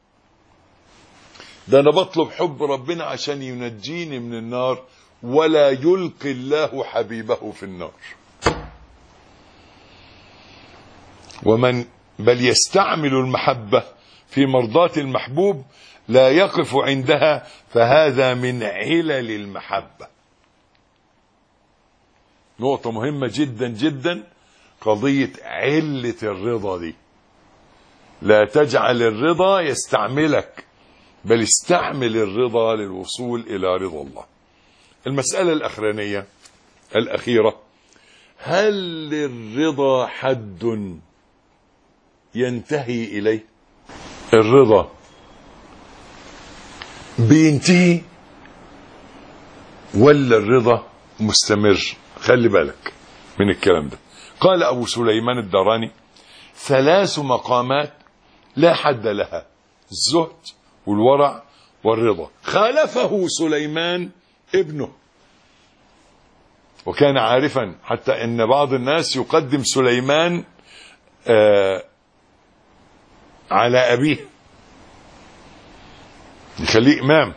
ده أنا بطلب حب ربنا عشان ينجيني من النار، ولا يلقي الله حبيبه في النار. بل يستعمل المحبة في مرضاة المحبوب لا يقف عندها، فهذا من علل المحبة. نقطة مهمة جدا جدا، قضية علة الرضا دي. لا تجعل الرضا يستعملك، بل استعمل الرضا للوصول إلى رضا الله. المسألة الأخرانية الأخيرة، هل للرضا حد ينتهي إليه؟ الرضا بينتهي ولا الرضا مستمر؟ خلي بالك من الكلام ده. قال أبو سليمان الداراني: 3 مقامات لا حد لها: الزهد والورع والرضا. خالفه سليمان ابنه، وكان عارفا، حتى ان بعض الناس يقدم سليمان على أبيه، يخليه إمام.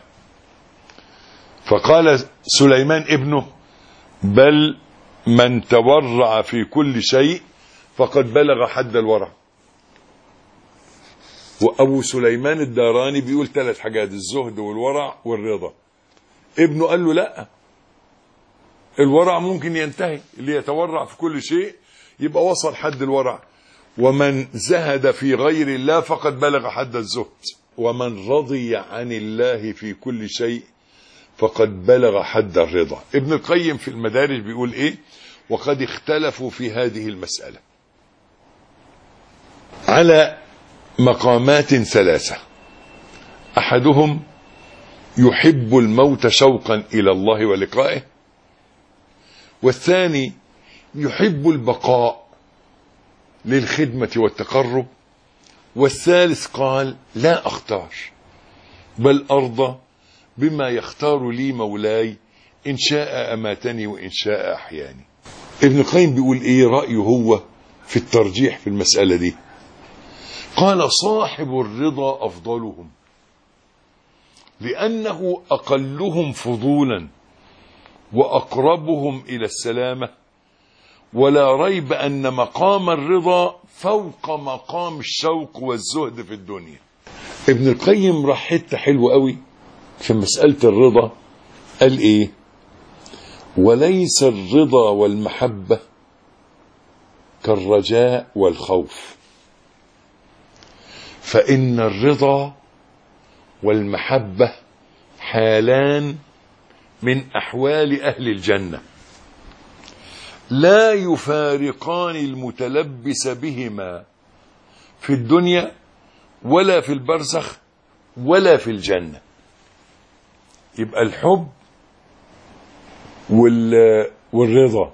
فقال سليمان ابنه: بل من تورع في كل شيء فقد بلغ حد الورع. وأبو سليمان الداراني بيقول 3 حاجات: الزهد والورع والرضا. ابنه قال له: لا، الورع ممكن ينتهي، اللي يتورع في كل شيء يبقى وصل حد الورع، ومن زهد في غير الله فقد بلغ حد الزهد. ومن رضي عن الله في كل شيء فقد بلغ حد الرضا. ابن القيم في المدارج بيقول ايه؟ وقد اختلفوا في هذه المسألة على مقامات ثلاثة. أحدهم يحب الموت شوقا إلى الله ولقائه، والثاني يحب البقاء للخدمة والتقرب، والثالث قال لا أختار بل أرضى بما يختار لي مولاي إن شاء أماتني وإن شاء أحياني. ابن القيم بيقول إيه رأيه هو في الترجيح في المسألة دي؟ قال صاحب الرضا أفضلهم لأنه أقلهم فضولا وأقربهم إلى السلامة، ولا ريب أن مقام الرضا فوق مقام الشوق والزهد في الدنيا. ابن القيم راح حته حلوه قوي في مسألة الرضا، قال إيه؟ وليس الرضا والمحبة كالرجاء والخوف، فإن الرضا والمحبة حالان من أحوال أهل الجنة لا يفارقان المتلبس بهما في الدنيا ولا في البرزخ ولا في الجنة. يبقى الحب والرضا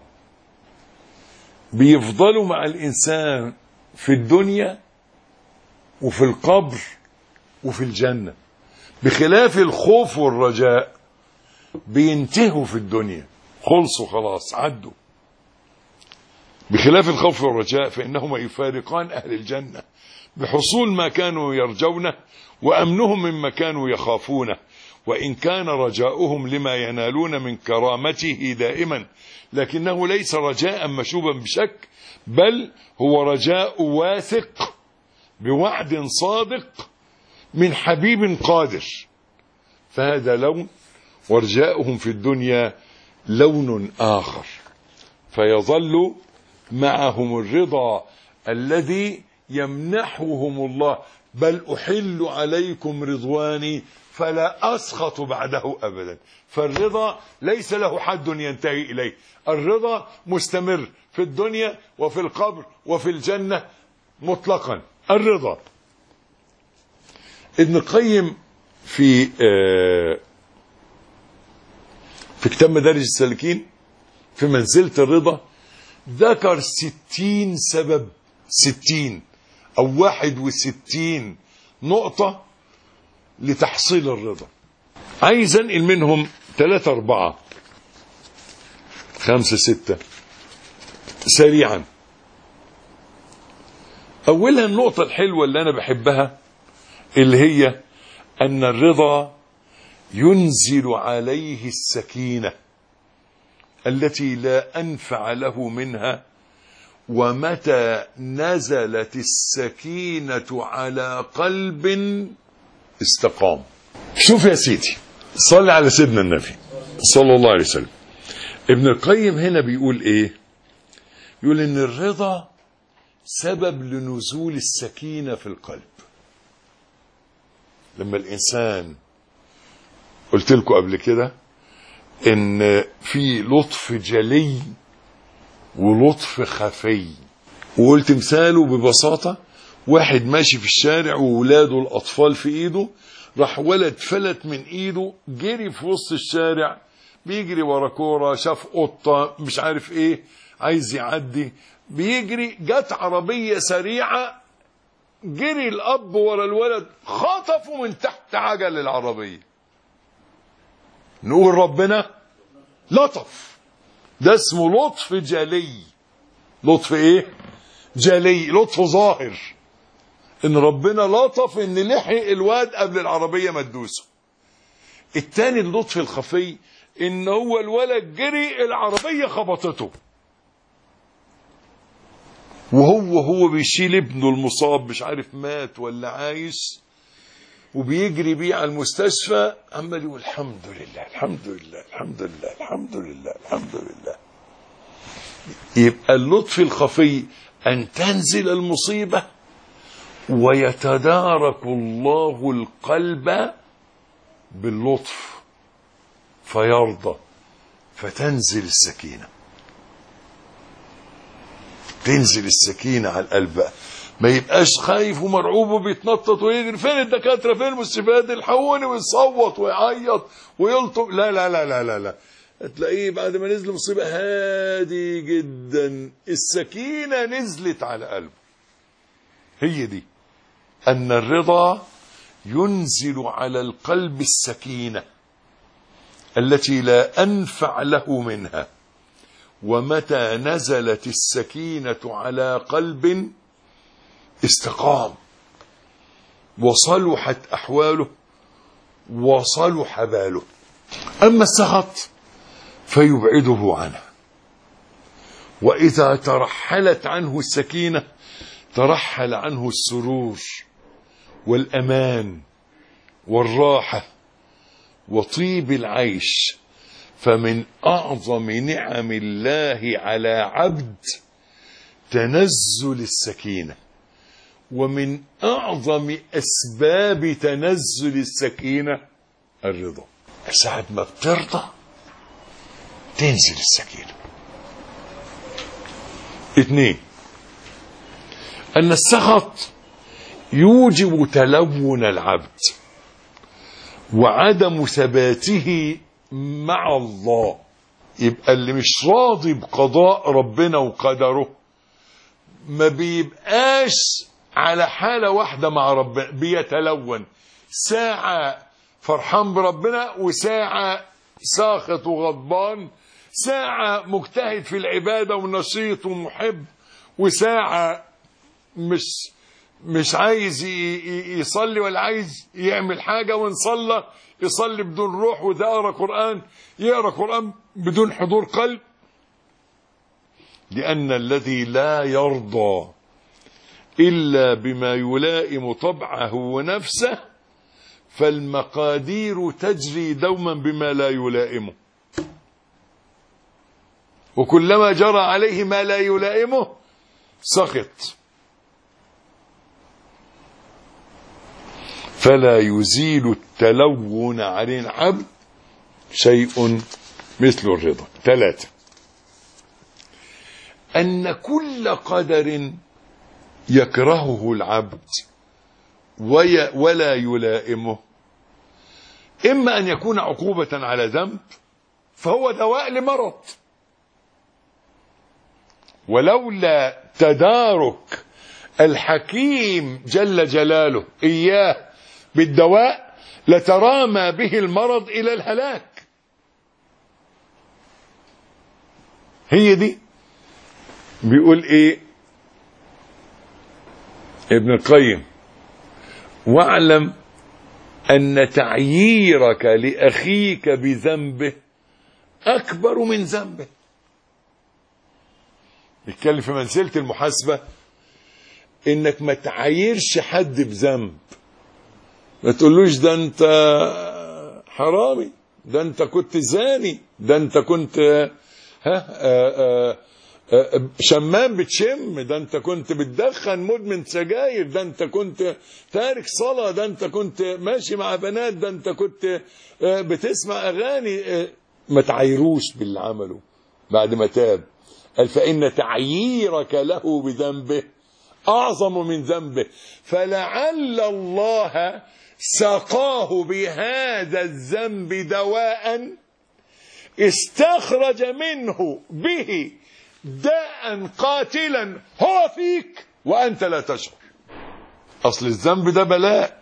بيفضلوا مع الإنسان في الدنيا وفي القبر وفي الجنة، بخلاف الخوف والرجاء بينتهوا في الدنيا، خلصوا خلاص عدوا. بخلاف الخوف والرجاء فإنهما يفارقان أهل الجنة بحصول ما كانوا يرجونه وأمنهم مما كانوا يخافونه، وإن كان رجاؤهم لما ينالون من كرامته دائما، لكنه ليس رجاء مشوبا بشك، بل هو رجاء واثق بوعد صادق من حبيب قادر، فهذا لون، ورجاؤهم في الدنيا لون آخر، فيظل معهم الرضا الذي يمنحهم الله، بل أحل عليكم رضواني فلا أسخط بعده أبدا. فالرضا ليس له حد ينتهي إليه، الرضا مستمر في الدنيا وفي القبر وفي الجنة مطلقا. الرضا ابن القيم في كتاب مدارج السالكين في منزلة الرضا ذكر 60 سبب، 60 أو 61 نقطة لتحصيل الرضا. عايز انقل منهم 3 4 5 6 سريعا. أولها النقطة الحلوة اللي أنا بحبها، اللي هي أن الرضا ينزل عليه السكينة التي لا أنفع له منها، ومتى نزلت السكينة على قلب استقام. شوف يا سيدي، صل على سيدنا النبي صلى الله عليه وسلم. ابن القيم هنا بيقول ايه؟ يقول ان الرضا سبب لنزول السكينة في القلب. لما الانسان، قلت لكم قبل كده ان في لطف جلي ولطف خفي، وقلت مثاله ببساطة، واحد ماشي في الشارع وولاده الأطفال في إيده، راح ولد فلت من إيده جري في وسط الشارع بيجري ورا كورة، شاف قطة مش عارف إيه عايز يعدي، بيجري جت عربية سريعة، جري الأب ورا الولد خطفه من تحت عجل العربية. نقول ربنا لطف، ده اسمه لطف جلي. لطف ايه؟ جلي، لطف ظاهر، ان ربنا لطف ان لحق الواد قبل العربية ما تدوسه. التاني اللطف الخفي، ان هو الولد جري العربية خبطته، وهو بيشيل ابنه المصاب مش عارف مات ولا عايش، وبيجري بيه على المستشفى عمال يقول الحمد لله الحمد لله الحمد لله الحمد لله الحمد لله. يبقى اللطف الخفي أن تنزل المصيبة ويتدارك الله القلب باللطف فيرضى، فتنزل السكينة. تنزل السكينة على القلب بقى، ما يبقاش خايف ومرعوب وبيتنطط ويجري، فين الدكاترة فين المستشفيات الحقوني، ويصوت ويعيط ويلطم. لا لا لا لا لا لا، تلاقيه بعد ما نزل مصيبة هادي جدا، السكينة نزلت على قلبه. هي دي أن الرضا ينزل على القلب السكينة التي لا أنفع له منها. ومتى نزلت السكينة على قلب استقام وصلحت أحواله وصلح باله. أما السخط فيبعده عنه، وإذا ترحلت عنه السكينة ترحل عنه السرور والأمان والراحة وطيب العيش. فمن أعظم نعم الله على عبد تنزل السكينة، ومن أعظم أسباب تنزل السكينة الرضا. ساعة ما بترضى تنزل السكينة. 2، أن السخط يوجب تلون العبد وعدم ثباته مع الله. يبقى اللي مش راضي بقضاء ربنا وقدره ما بيبقاش على حالة واحدة مع ربنا، بيتلون، ساعة فرحان بربنا وساعة ساخط وغضبان، ساعة مجتهد في العبادة ونشيط ومحب، وساعة مش عايز يصلي ولا عايز يعمل حاجة، وإن صلى يصلي بدون روح، وإذا قرأ قرآن يقرأ قرآن بدون حضور قلب. لأن الذي لا يرضى إلا بما يلائم طبعه ونفسه فالمقادير تجري دوما بما لا يلائمه، وكلما جرى عليه ما لا يلائمه سخط. فلا يزيل التلون عن العبد شيء مثل الرضا. 3، أن كل قدر يكرهه العبد ولا يلائمه إما أن يكون عقوبة على ذنب فهو دواء لمرض، ولولا تدارك الحكيم جل جلاله إياه بالدواء لترامى به المرض إلى الهلاك. هي دي بيقول إيه ابن القيم: واعلم أن تعييرك لأخيك بذنبه أكبر من ذنبه. بيتكلم في منزلة المحاسبة، إنك ما تعايرش حد بذنب، ما تقولوش ده أنت حرامي، ده أنت كنت زاني، ده أنت كنت شمام بتشم، ده أنت كنت بتدخن مدمن سجاير، ده أنت كنت تارك صلاة، ده أنت كنت ماشي مع بنات، ده أنت كنت بتسمع أغاني. ما تعايروش باللي عمله بعد ما تاب. قال: فإن تعييرك له بذنبه أعظم من ذنبه، فلعل الله سقاه بهذا الذنب دواء استخرج منه به داء قاتلا هو فيك وأنت لا تشعر. أصل الذنب ده بلاء.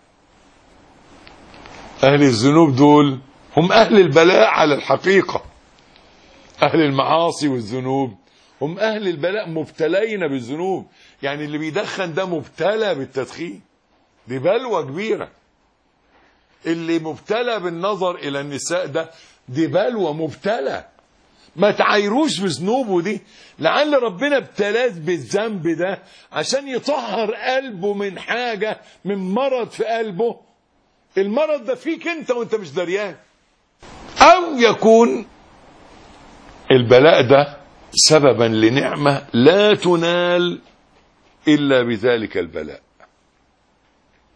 أهل الذنوب دول هم أهل البلاء على الحقيقة. أهل المعاصي والذنوب هم أهل البلاء، مبتلين بالذنوب. يعني اللي بيدخن ده مبتلى بالتدخين، دي بلوى كبيرة. اللي مبتلى بالنظر إلى النساء ده دي بلوى، مبتلى. ما تعايروش بذنوبه دي، لعل ربنا ابتلاه بالذنب ده عشان يطهر قلبه من حاجة، من مرض في قلبه. المرض ده فيك انت وانت مش دريان. او يكون البلاء ده سببا لنعمة لا تنال إلا بذلك البلاء.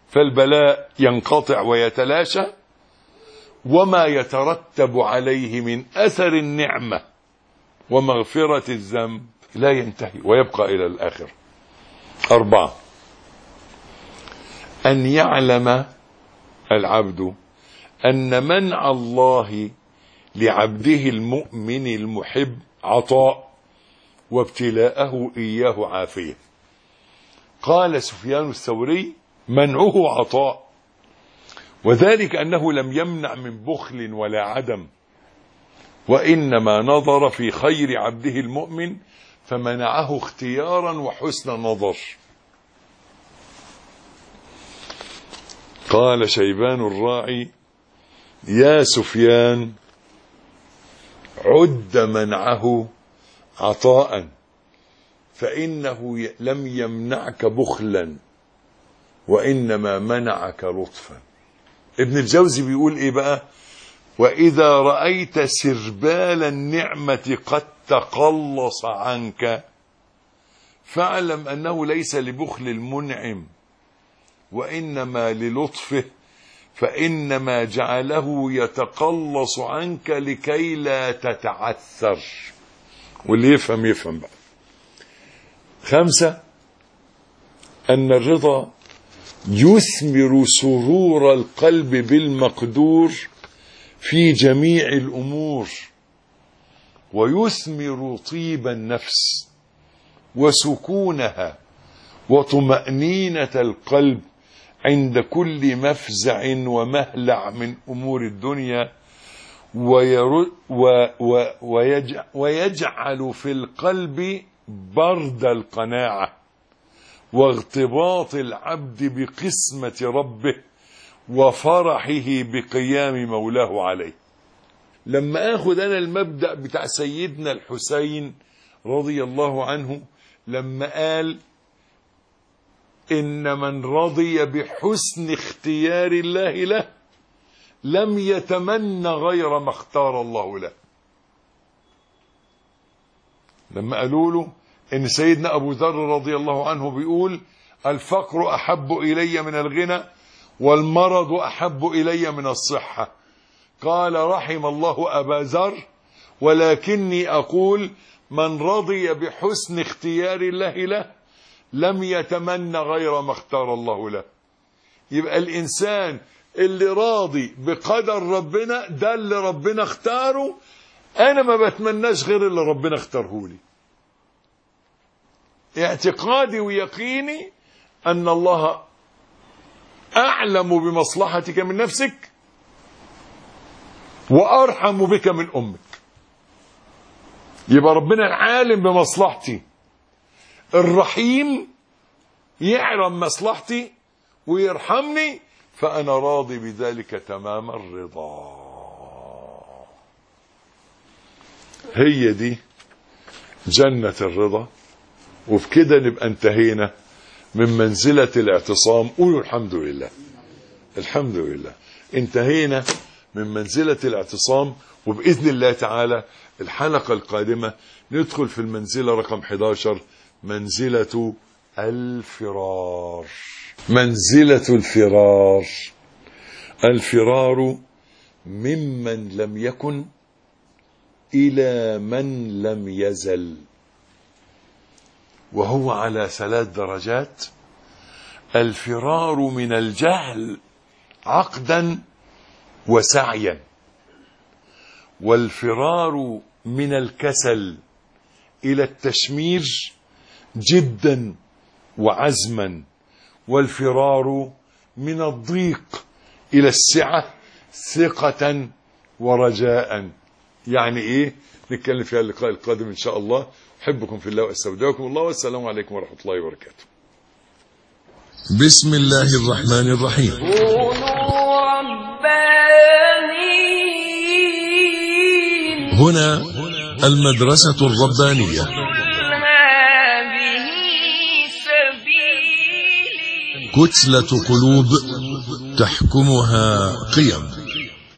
فالبلاء ينقطع ويتلاشى، وما يترتب عليه من أثر النعمة ومغفرة الذنب لا ينتهي ويبقى إلى الآخر. 4، أن يعلم العبد أن منع الله لعبده المؤمن المحب عطاء، وابتلاءه إياه عافية. قال سفيان الثوري: منعه عطاء، وذلك أنه لم يمنع من بخل ولا عدم، وإنما نظر في خير عبده المؤمن فمنعه اختيارا وحسن نظر. قال شيبان الراعي: يا سفيان، عد منعه عطاء، فإنه لم يمنعك بخلا، وإنما منعك لطفا. ابن الجوزي بيقول إيه بقى؟ وإذا رأيت سربال النعمة قد تقلص عنك فاعلم أنه ليس لبخل المنعم، وإنما للطفه، فإنما جعله يتقلص عنك لكي لا تتعثر. واللي يفهم يفهم بقى. 5، أن الرضا يثمر سرور القلب بالمقدور في جميع الأمور، ويثمر طيب النفس وسكونها وطمأنينة القلب عند كل مفزع ومهلع من أمور الدنيا، ويجعل في القلب برد القناعة واغتباط العبد بقسمة ربه وفرحه بقيام مولاه عليه. لما اخذ انا المبدأ بتاع سيدنا الحسين رضي الله عنه لما قال: إن من رضي بحسن اختيار الله له لم يتمنى غير ما اختار الله له. لما قالوا له إن سيدنا أبو ذر رضي الله عنه بيقول: الفقر أحب إلي من الغنى، والمرض أحب إلي من الصحة. قال: رحم الله أبا ذر، ولكني أقول من رضي بحسن اختيار الله له لم يتمنى غير ما اختار الله له. يبقى الإنسان اللي راضي بقدر ربنا ده اللي ربنا اختاره، أنا ما بتمناش غير اللي ربنا اختاره لي. اعتقادي ويقيني أن الله أعلم بمصلحتك من نفسك وأرحم بك من أمك. يبقى ربنا العالم بمصلحتي، الرحيم، يعلم مصلحتي ويرحمني، فأنا راضي بذلك تمام الرضا. هي دي جنة الرضا. وبكده نبقى انتهينا من منزلة الاعتصام. قولوا الحمد لله. الحمد لله انتهينا من منزلة الاعتصام، وبإذن الله تعالى الحلقة القادمة ندخل في المنزلة رقم 11، منزلة الفرار. منزلة الفرار، الفرار ممن لم يكن إلى من لم يزل، وهو على 3 درجات. الفرار من الجهل عقدا وسعيا، والفرار من الكسل إلى التشمير جدا وعزما، والفرار من الضيق إلى السعة ثقة ورجاء. يعني إيه؟ نتكلم فيها اللقاء القادم إن شاء الله. أحبكم في الله وأستودعكم الله، والسلام عليكم ورحمة الله وبركاته. بسم الله الرحمن الرحيم. كونوا ربانيين. هنا المدرسة الربانية. هذه سبيلي. كتلة قلوب تحكمها قيم.